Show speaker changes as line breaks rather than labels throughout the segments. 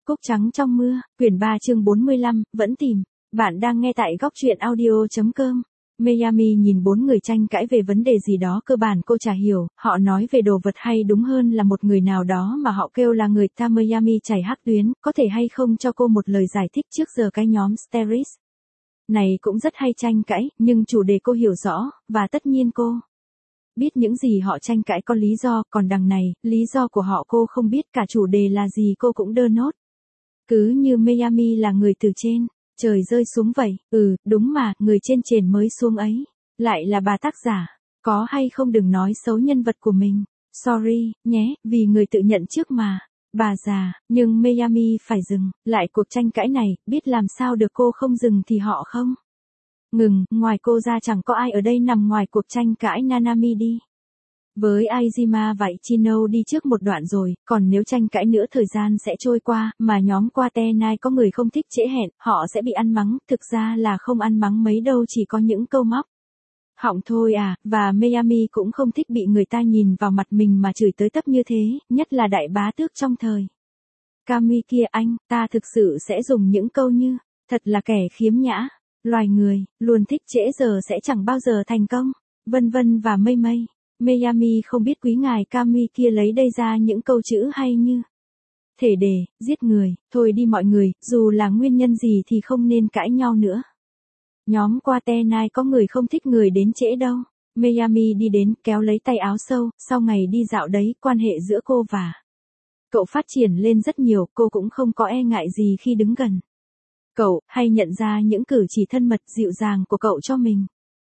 Cúc trắng trong mưa, quyển 3 chương 45, vẫn tìm. Bạn đang nghe tại góc truyện audio.com. Miami nhìn bốn người tranh cãi về vấn đề gì đó cơ bản cô chả hiểu, họ nói về đồ vật hay đúng hơn là một người nào đó mà họ kêu là người ta Miami chảy hắc tuyến, có thể hay không cho cô một lời giải thích trước giờ cái nhóm Steris này cũng rất hay tranh cãi, nhưng chủ đề cô hiểu rõ, và tất nhiên cô biết những gì họ tranh cãi có lý do, còn đằng này, lý do của họ cô không biết, cả chủ đề là gì cô cũng đơ nốt. Cứ như Miami là người từ trên trời rơi xuống vậy, đúng mà, người trên mới xuống ấy, lại là bà tác giả, có hay không đừng nói xấu nhân vật của mình, sorry, nhé, vì người tự nhận trước mà, bà già, nhưng Miami phải dừng, lại cuộc tranh cãi này, biết làm sao được cô không dừng thì họ không ngừng, ngoài cô ra chẳng có ai ở đây nằm ngoài cuộc tranh cãi Nanami đi. Với Aizima và Ichino đi trước một đoạn rồi, còn nếu tranh cãi nữa thời gian sẽ trôi qua, mà nhóm Quaternai có người không thích trễ hẹn, họ sẽ bị ăn mắng, thực ra là không ăn mắng mấy đâu, chỉ có những câu móc họng thôi à, và Miami cũng không thích bị người ta nhìn vào mặt mình mà chửi tới tấp như thế, nhất là đại bá tước trong thời Kami kia, anh, ta thực sự sẽ dùng những câu như, thật là kẻ khiếm nhã, loài người, luôn thích trễ giờ sẽ chẳng bao giờ thành công, vân vân và mây mây. Miami không biết quý ngài Kami kia lấy đây ra những câu chữ hay như thể đề, giết người, thôi đi mọi người, dù là nguyên nhân gì thì không nên cãi nhau nữa. Nhóm Quaternai có người không thích người đến trễ đâu. Miami đi đến, kéo lấy tay áo sâu, sau ngày đi dạo đấy, quan hệ giữa cô và cậu phát triển lên rất nhiều, cô cũng không có e ngại gì khi đứng gần cậu, hay nhận ra những cử chỉ thân mật dịu dàng của cậu cho mình.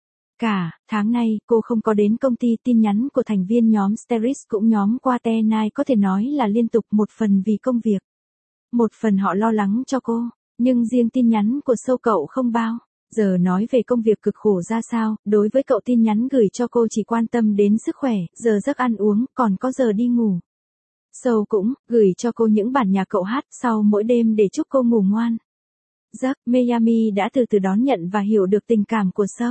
Cả tháng nay, cô không có đến công ty, tin nhắn của thành viên nhóm Steris cũng nhóm Quaternai có thể nói là liên tục, một phần vì công việc, một phần họ lo lắng cho cô, nhưng riêng tin nhắn của Sâu cậu không bao giờ nói về công việc cực khổ ra sao, đối với cậu tin nhắn gửi cho cô chỉ quan tâm đến sức khỏe, giờ giấc ăn uống, còn có giờ đi ngủ. Sâu cũng gửi cho cô những bản nhạc cậu hát sau mỗi đêm để chúc cô ngủ ngoan giấc. Miami đã từ từ đón nhận và hiểu được tình cảm của Sâu.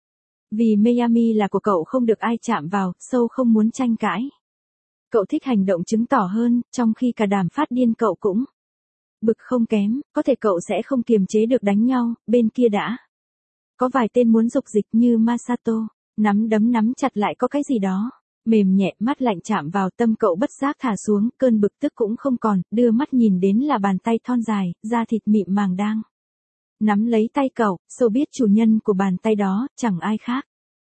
Vì Miami là của cậu không được ai chạm vào, Sâu không muốn tranh cãi. Cậu thích hành động chứng tỏ hơn, trong khi cả đám phát điên cậu cũng bực không kém, có thể cậu sẽ không kiềm chế được đánh nhau, bên kia đã có vài tên muốn dục dịch như Masato, nắm đấm nắm chặt lại có cái gì đó mềm nhẹ, mắt lạnh chạm vào tâm cậu bất giác thả xuống, cơn bực tức cũng không còn, đưa mắt nhìn đến là bàn tay thon dài, da thịt mịn màng đang nắm lấy tay cậu. Sâu biết chủ nhân của bàn tay đó, chẳng ai khác.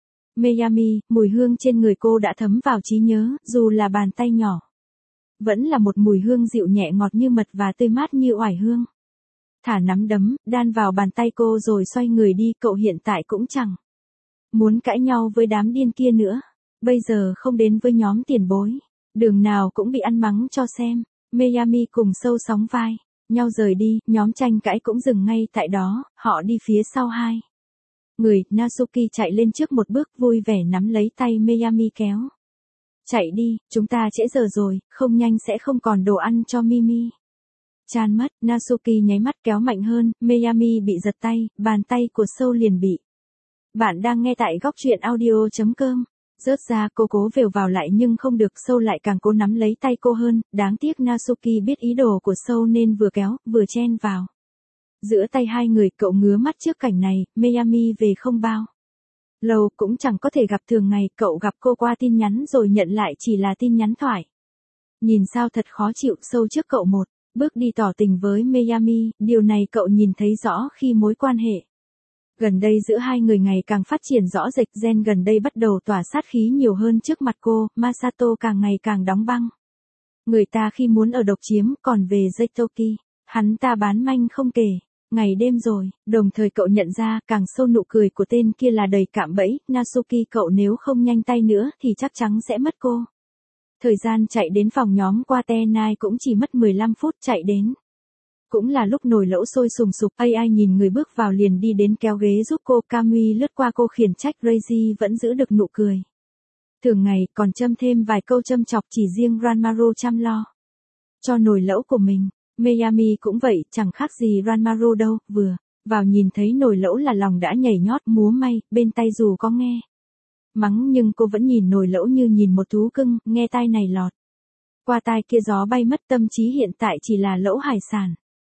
Miami, mùi hương trên người cô đã thấm vào trí nhớ, dù là bàn tay nhỏ. Vẫn là một mùi hương dịu nhẹ ngọt như mật và tươi mát như oải hương. Thả nắm đấm, đan vào bàn tay cô rồi xoay người đi, cậu hiện tại cũng chẳng muốn cãi nhau với đám điên kia nữa. Bây giờ không đến với nhóm tiền bối. Đường nào cũng bị ăn mắng cho xem. Miami cùng Sâu sóng vai nhau rời đi, nhóm tranh cãi cũng dừng ngay tại đó, họ đi phía sau hai người. Natsuki chạy lên trước một bước, vui vẻ nắm lấy tay Miami kéo. Chạy đi, chúng ta trễ giờ rồi, không nhanh sẽ không còn đồ ăn cho Mimi chan mất. Natsuki nháy mắt kéo mạnh hơn, Miami bị giật tay, bàn tay của Sâu liền bị. Bạn đang nghe tại góc truyện audio.com. Rớt ra, cô cố vèo vào lại nhưng không được, Sâu lại càng cố nắm lấy tay cô hơn, đáng tiếc Natsuki biết ý đồ của Sâu nên vừa kéo, vừa chen vào giữa tay hai người. Cậu ngứa mắt trước cảnh này. Miami về không bao lâu, cũng chẳng có thể gặp thường ngày, cậu gặp cô qua tin nhắn rồi nhận lại chỉ là tin nhắn thoại. Nhìn sao thật khó chịu. Sâu trước cậu một bước đi tỏ tình với Miami, điều này cậu nhìn thấy rõ khi mối quan hệ gần đây giữa hai người ngày càng phát triển rõ rệt. Gen gần đây bắt đầu tỏa sát khí nhiều hơn trước mặt cô. Masato càng ngày càng đóng băng người ta khi muốn ở độc chiếm, còn về Zeitoki, hắn ta bán manh không kể ngày đêm rồi. Đồng thời cậu nhận ra, càng sâu nụ cười của tên kia là đầy cạm bẫy. Natsuki, cậu nếu không nhanh tay nữa thì chắc chắn sẽ mất cô. Thời gian chạy đến phòng nhóm Quaternai cũng chỉ mất 15 phút. Chạy đến cũng là lúc nồi lẩu sôi sùng sục. AI nhìn người bước vào liền đi đến kéo ghế giúp cô. Kamui lướt qua cô khiển trách. Reiji vẫn giữ được nụ cười thường ngày, còn châm thêm vài câu châm chọc. Chỉ riêng Ranmaru chăm lo cho nồi lẩu của mình. Miami cũng vậy, chẳng khác gì Ranmaru đâu. Vừa vào nhìn thấy nồi lẩu là lòng đã nhảy nhót múa may, bên tay dù có nghe mắng nhưng cô vẫn nhìn nồi lẩu như nhìn một thú cưng, nghe tai này lọt qua tai kia gió bay mất, tâm trí hiện tại chỉ là lẩu hải sản.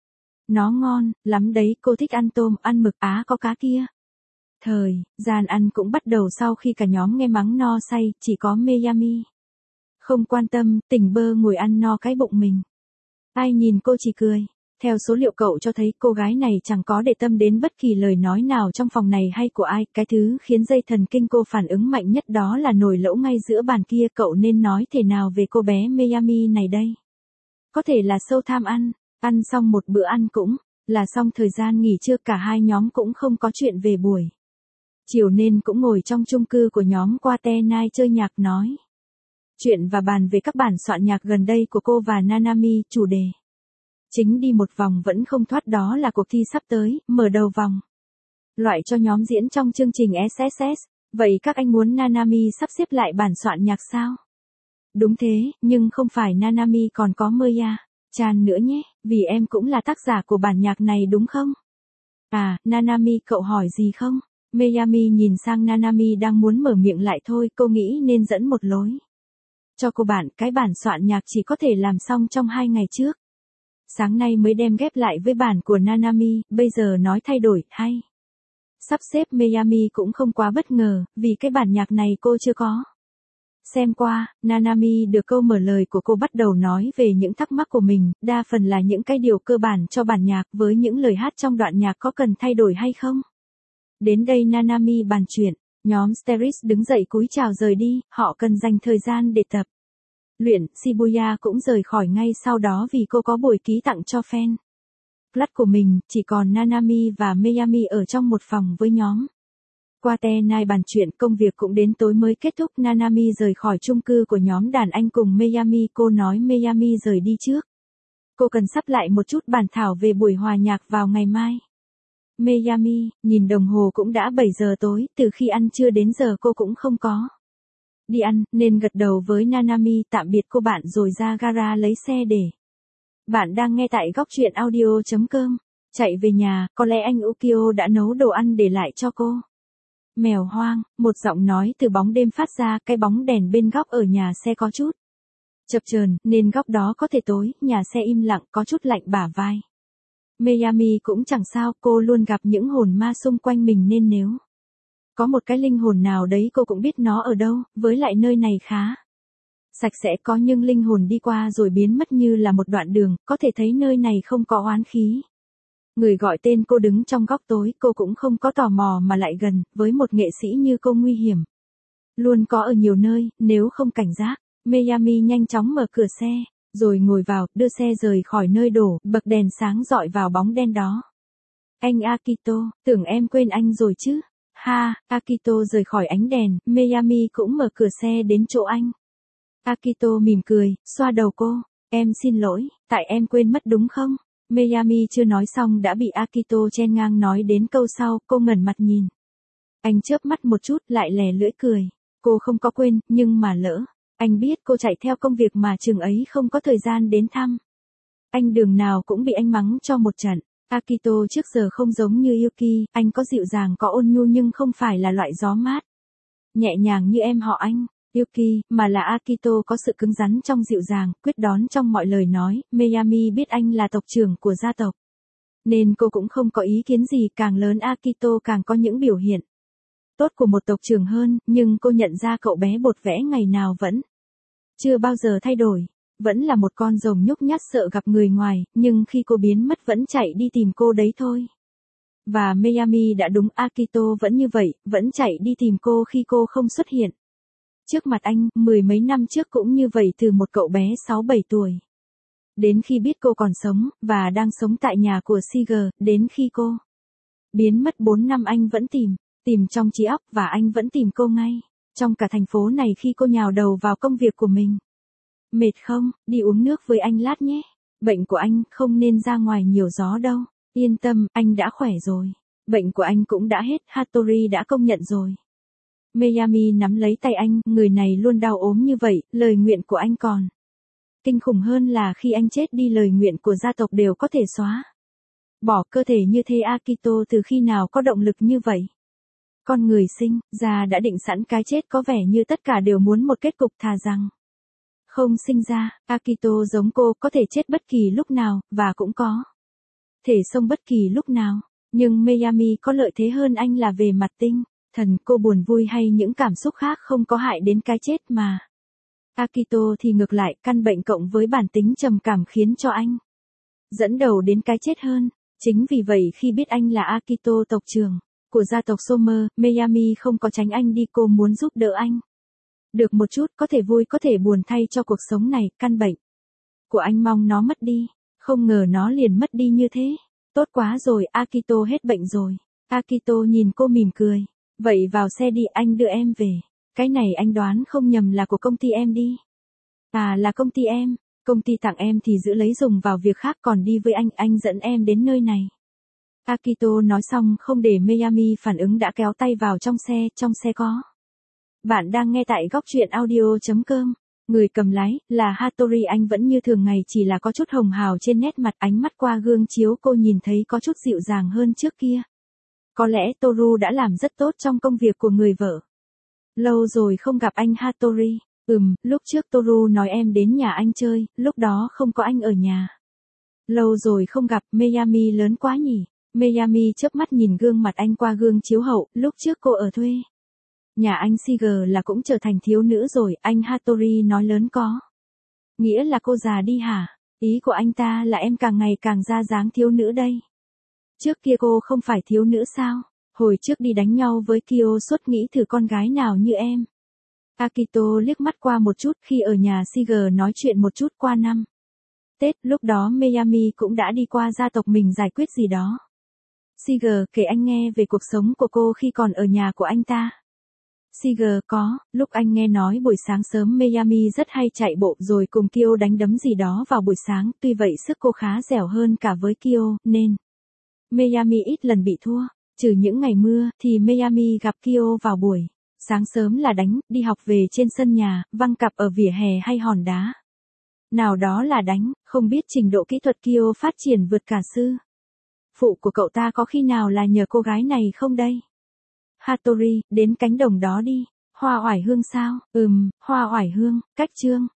Nó ngon, lắm đấy, cô thích ăn tôm, ăn mực Á có cá kia. Gian ăn cũng bắt đầu sau khi cả nhóm nghe mắng no say, chỉ có Miyami không quan tâm, tỉnh bơ ngồi ăn no cái bụng mình. Ai nhìn cô chỉ cười. Theo số liệu cậu cho thấy cô gái này chẳng có để tâm đến bất kỳ lời nói nào trong phòng này hay của ai. Cái thứ khiến dây thần kinh cô phản ứng mạnh nhất đó là nồi lẩu ngay giữa bàn kia. Cậu nên nói thế nào về cô bé Miyami này đây? Có thể là sâu tham ăn. Ăn xong một bữa ăn cũng là xong thời gian nghỉ trưa, cả hai nhóm cũng không có chuyện về buổi chiều nên cũng ngồi trong chung cư của nhóm Quaternai chơi nhạc nói chuyện và bàn về các bản soạn nhạc gần đây của cô và Nanami. Chủ đề chính đi một vòng vẫn không thoát đó là cuộc thi sắp tới, mở đầu vòng loại cho nhóm diễn trong chương trình SSS. Vậy các anh muốn Nanami sắp xếp lại bản soạn nhạc sao? Đúng thế, nhưng không phải Nanami còn có Meya Chan nữa nhé, vì em cũng là tác giả của bản nhạc này đúng không? À, Nanami cậu hỏi gì không? Miyami nhìn sang Nanami đang muốn mở miệng lại thôi, cô nghĩ nên dẫn một lối cho cô bạn. Cái bản soạn nhạc chỉ có thể làm xong trong 2 ngày trước. Sáng nay mới đem ghép lại với bản của Nanami, bây giờ nói thay đổi, hay sắp xếp. Miyami cũng không quá bất ngờ, vì cái bản nhạc này cô chưa có xem qua. Nanami được câu mở lời của cô bắt đầu nói về những thắc mắc của mình, đa phần là những cái điều cơ bản cho bản nhạc, với những lời hát trong đoạn nhạc có cần thay đổi hay không. Đến đây Nanami bàn chuyện, nhóm Steris đứng dậy cúi chào rời đi, họ cần dành thời gian để tập luyện. Shibuya cũng rời khỏi ngay sau đó vì cô có buổi ký tặng cho fan club của mình, chỉ còn Nanami và Miyami ở trong một phòng với nhóm Quaternai bàn chuyện. Công việc cũng đến tối mới kết thúc. Nanami rời khỏi chung cư của nhóm đàn anh cùng Miyami. Cô nói Miyami rời đi trước, cô cần sắp lại một chút bản thảo về buổi hòa nhạc vào ngày mai. Miyami nhìn đồng hồ cũng đã 7 giờ tối, từ khi ăn trưa đến giờ cô cũng không có đi ăn, nên gật đầu với Nanami tạm biệt cô bạn rồi ra gara lấy xe để. Bạn đang nghe tại góc truyện audio.com. Chạy về nhà, có lẽ anh Ukio đã nấu đồ ăn để lại cho cô. Mèo hoang, một giọng nói từ bóng đêm phát ra. Cái bóng đèn bên góc ở nhà xe có chút chập chờn nên góc đó có thể tối. Nhà xe im lặng, có chút lạnh bả vai. Miyami cũng chẳng sao, cô luôn gặp những hồn ma xung quanh mình nên nếu có một cái linh hồn nào đấy cô cũng biết nó ở đâu, với lại nơi này khá sạch sẽ, có những linh hồn đi qua rồi biến mất như là một đoạn đường, có thể thấy nơi này không có oán khí. Người gọi tên cô đứng trong góc tối, cô cũng không có tò mò mà lại gần, với một nghệ sĩ như cô nguy hiểm luôn có ở nhiều nơi, nếu không cảnh giác. Miyami nhanh chóng mở cửa xe, rồi ngồi vào, đưa xe rời khỏi nơi đổ, bật đèn sáng dọi vào bóng đen đó. Anh Akito, tưởng em quên anh rồi chứ? Ha, Akito rời khỏi ánh đèn, Miyami cũng mở cửa xe đến chỗ anh. Akito mỉm cười, xoa đầu cô, em xin lỗi, tại em quên mất đúng không? Miyami chưa nói xong đã bị Akito chen ngang nói đến câu sau, cô ngẩng mặt nhìn. Anh chớp mắt một chút lại lè lưỡi cười, cô không có quên, nhưng mà lỡ. Anh biết cô chạy theo công việc mà chừng ấy không có thời gian đến thăm. Anh đường nào cũng bị anh mắng cho một trận. Akito trước giờ không giống như Yuki, anh có dịu dàng có ôn nhu nhưng không phải là loại gió mát nhẹ nhàng như em họ anh, Yuki, mà là Akito có sự cứng rắn trong dịu dàng, quyết đoán trong mọi lời nói. Miyami biết anh là tộc trưởng của gia tộc, nên cô cũng không có ý kiến gì. Càng lớn Akito càng có những biểu hiện tốt của một tộc trưởng hơn, nhưng cô nhận ra cậu bé bột vẽ ngày nào vẫn chưa bao giờ thay đổi. Vẫn là một con rồng nhút nhát sợ gặp người ngoài, nhưng khi cô biến mất vẫn chạy đi tìm cô đấy thôi. Và Miyami đã đúng, Akito vẫn như vậy, vẫn chạy đi tìm cô khi cô không xuất hiện trước mặt anh. Mười mấy năm trước cũng như vậy, từ một cậu bé 6-7 tuổi. Đến khi biết cô còn sống, và đang sống tại nhà của Siger, đến khi cô biến mất 4 năm anh vẫn tìm trong trí óc, và anh vẫn tìm cô ngay trong cả thành phố này khi cô nhào đầu vào công việc của mình. Mệt không, đi uống nước với anh lát nhé. Bệnh của anh không nên ra ngoài nhiều gió đâu. Yên tâm, anh đã khỏe rồi. Bệnh của anh cũng đã hết, Hattori đã công nhận rồi. Miyami nắm lấy tay anh, người này luôn đau ốm như vậy, lời nguyện của anh còn kinh khủng hơn là khi anh chết đi lời nguyện của gia tộc đều có thể xóa bỏ. Cơ thể như thế Akito từ khi nào có động lực như vậy? Con người sinh ra đã định sẵn cái chết, có vẻ như tất cả đều muốn một kết cục, thà rằng không sinh ra. Akito giống cô, có thể chết bất kỳ lúc nào, và cũng có thể xông bất kỳ lúc nào. Nhưng Miami có lợi thế hơn anh là về mặt tinh thần, cô buồn vui hay những cảm xúc khác không có hại đến cái chết mà. Akito thì ngược lại, căn bệnh cộng với bản tính trầm cảm khiến cho anh dẫn đầu đến cái chết hơn. Chính vì vậy khi biết anh là Akito tộc trưởng của gia tộc Sommer, Miami không có tránh anh đi, cô muốn giúp đỡ anh. Được một chút, có thể vui có thể buồn thay cho cuộc sống này, căn bệnh của anh mong nó mất đi. Không ngờ nó liền mất đi như thế. Tốt quá rồi, Akito hết bệnh rồi. Akito nhìn cô mỉm cười. Vậy vào xe đi, anh đưa em về. Cái này anh đoán không nhầm là của công ty em đi. À, là công ty em. Công ty tặng em thì giữ lấy dùng vào việc khác, còn đi với anh dẫn em đến nơi này. Akito nói xong không để Miami phản ứng đã kéo tay vào trong xe có. Bạn đang nghe tại góc truyện audio.com. Người cầm lái, là Hattori, anh vẫn như thường ngày, chỉ là có chút hồng hào trên nét mặt, ánh mắt qua gương chiếu cô nhìn thấy có chút dịu dàng hơn trước kia. Có lẽ Toru đã làm rất tốt trong công việc của người vợ. Lâu rồi không gặp anh Hattori. Lúc trước Toru nói em đến nhà anh chơi, lúc đó không có anh ở nhà. Lâu rồi không gặp, Miami lớn quá nhỉ. Miami chớp mắt nhìn gương mặt anh qua gương chiếu hậu, lúc trước cô ở thuê nhà anh Siger là cũng trở thành thiếu nữ rồi, anh Hattori nói lớn có. Nghĩa là cô già đi hả? Ý của anh ta là em càng ngày càng ra dáng thiếu nữ đây. Trước kia cô không phải thiếu nữ sao? Hồi trước đi đánh nhau với Kyo suốt nghĩ thử con gái nào như em. Akito liếc mắt qua một chút khi ở nhà Siger nói chuyện một chút qua năm Tết, lúc đó Miami cũng đã đi qua gia tộc mình giải quyết gì đó. Siger kể anh nghe về cuộc sống của cô khi còn ở nhà của anh ta. Siger có, lúc anh nghe nói buổi sáng sớm Miami rất hay chạy bộ rồi cùng Kyo đánh đấm gì đó vào buổi sáng, tuy vậy sức cô khá dẻo hơn cả với Kyo, nên Miami ít lần bị thua. Trừ những ngày mưa, thì Miami gặp Kyo vào buổi sáng sớm là đánh, đi học về trên sân nhà, văng cặp ở vỉa hè hay hòn đá nào đó là đánh, không biết trình độ kỹ thuật Kyo phát triển vượt cả sư phụ của cậu ta có khi nào là nhờ cô gái này không đây? Hattori, đến cánh đồng đó đi. Hoa oải hương sao? Hoa oải hương, cách chương.